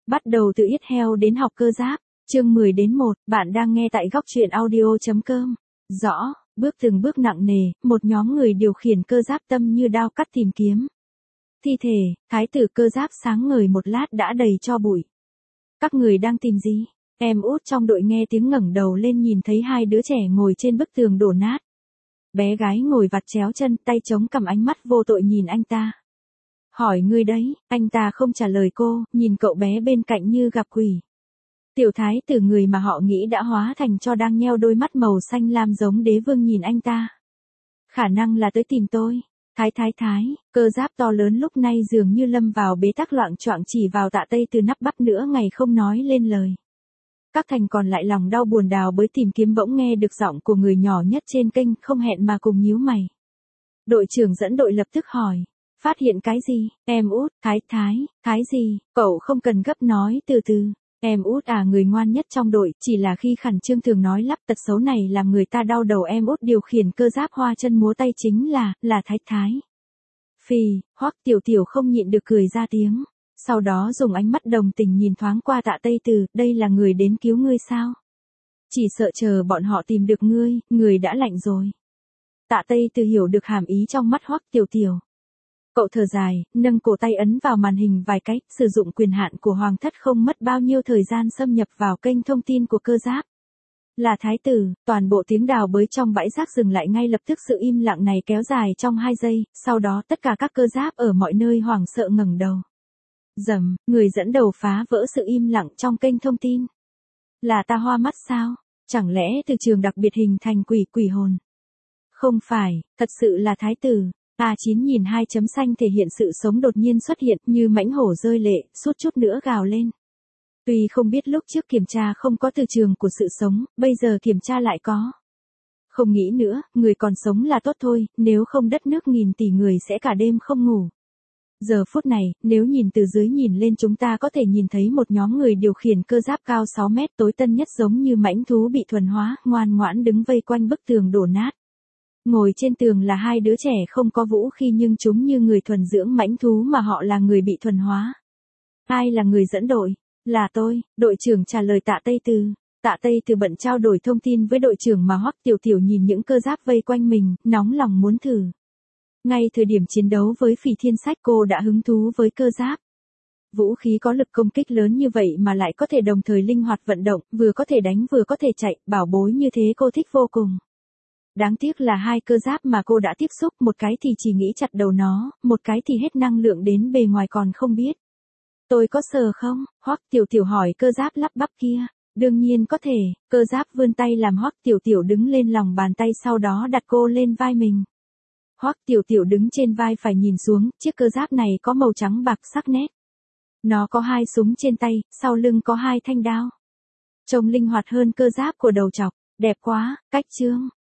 Bắt đầu từ yết heo đến học cơ giáp. Chương 10 đến 1, bạn đang nghe tại góc truyện audio.com. Rõ, bước từng bước nặng nề, một nhóm người điều khiển cơ giáp tâm như đao cắt tìm kiếm. Thi thể, thái tử cơ giáp sáng ngời một lát đã đầy tro bụi. Các người đang tìm gì? Em út trong đội nghe tiếng ngẩng đầu lên nhìn thấy hai đứa trẻ ngồi trên bức tường đổ nát. Bé gái ngồi vặt chéo chân, tay chống cằm, ánh mắt vô tội nhìn anh ta. Hỏi ngươi đấy, anh ta không trả lời cô, nhìn cậu bé bên cạnh như gặp quỷ. Tiểu thái tử người mà họ nghĩ đã hóa thành tro đang nheo đôi mắt màu xanh lam giống đế vương nhìn anh ta. Khả năng là tới tìm tôi. Thái, cơ giáp to lớn lúc này dường như lâm vào bế tắc, loạng choạng chỉ vào Tạ Tây Từ nắp bắp nữa ngày không nói lên lời. Các thành còn lại lòng đau buồn đào bới tìm kiếm, bỗng nghe được giọng của người nhỏ nhất trên kênh, không hẹn mà cùng nhíu mày. Đội trưởng dẫn đội lập tức hỏi. Phát hiện cái gì? Em út, thái gì? Cậu không cần gấp, nói từ từ. Em út người ngoan nhất trong đội, chỉ là khi khẩn trương thường nói lắp, tật xấu này làm người ta đau đầu. Em út điều khiển cơ giáp hoa chân múa tay chính là thái. Phì, Hoắc Tiểu Tiểu không nhịn được cười ra tiếng. Sau đó dùng ánh mắt đồng tình nhìn thoáng qua Tạ Tây Từ, đây là người đến cứu ngươi sao? Chỉ sợ chờ bọn họ tìm được ngươi, người đã lạnh rồi. Tạ Tây Từ hiểu được hàm ý trong mắt Hoắc Tiểu Tiểu. Cậu thở dài, nâng cổ tay ấn vào màn hình vài cái, sử dụng quyền hạn của Hoàng thất không mất bao nhiêu thời gian xâm nhập vào kênh thông tin của cơ giáp. Là thái tử, toàn bộ tiếng đào bới trong bãi rác dừng lại ngay lập tức. Sự im lặng này kéo dài trong 2 giây, sau đó tất cả các cơ giáp ở mọi nơi hoảng sợ ngẩng đầu. Rầm, người dẫn đầu phá vỡ sự im lặng trong kênh thông tin. Là ta hoa mắt sao? Chẳng lẽ từ trường đặc biệt hình thành quỷ hồn? Không phải, thật sự là thái tử. A9 nhìn 2 chấm xanh thể hiện sự sống đột nhiên xuất hiện, như mãnh hổ rơi lệ, suốt chút nữa gào lên. Tuy không biết lúc trước kiểm tra không có từ trường của sự sống, bây giờ kiểm tra lại có. Không nghĩ nữa, người còn sống là tốt thôi, nếu không đất nước nghìn tỷ người sẽ cả đêm không ngủ. Giờ phút này, nếu nhìn từ dưới nhìn lên, chúng ta có thể nhìn thấy một nhóm người điều khiển cơ giáp cao 6 mét, tối tân nhất, giống như mãnh thú bị thuần hóa, ngoan ngoãn đứng vây quanh bức tường đổ nát. Ngồi trên tường là 2 đứa trẻ không có vũ khí, nhưng chúng như người thuần dưỡng mãnh thú, mà họ là người bị thuần hóa. Ai là người dẫn đội? Là tôi, đội trưởng trả lời Tạ Tây Từ. Tạ Tây Từ bận trao đổi thông tin với đội trưởng, mà Hoắc Tiểu Tiểu nhìn những cơ giáp vây quanh mình, nóng lòng muốn thử. Ngay thời điểm chiến đấu với Phỉ Thiên Sách, cô đã hứng thú với cơ giáp. Vũ khí có lực công kích lớn như vậy mà lại có thể đồng thời linh hoạt vận động, vừa có thể đánh vừa có thể chạy, bảo bối như thế cô thích vô cùng. Đáng tiếc là 2 cơ giáp mà cô đã tiếp xúc, một cái thì chỉ nghĩ chặt đầu nó, một cái thì hết năng lượng đến bề ngoài còn không biết. Tôi có sờ không? Hoắc Tiểu Tiểu hỏi cơ giáp lắp bắp kia. Đương nhiên có thể, cơ giáp vươn tay làm Hoắc Tiểu Tiểu đứng lên lòng bàn tay, sau đó đặt cô lên vai mình. Hoắc Tiểu Tiểu đứng trên vai phải nhìn xuống, chiếc cơ giáp này có màu trắng bạc sắc nét. Nó có 2 súng trên tay, sau lưng có 2 thanh đao. Trông linh hoạt hơn cơ giáp của đầu trọc, đẹp quá, cách trương.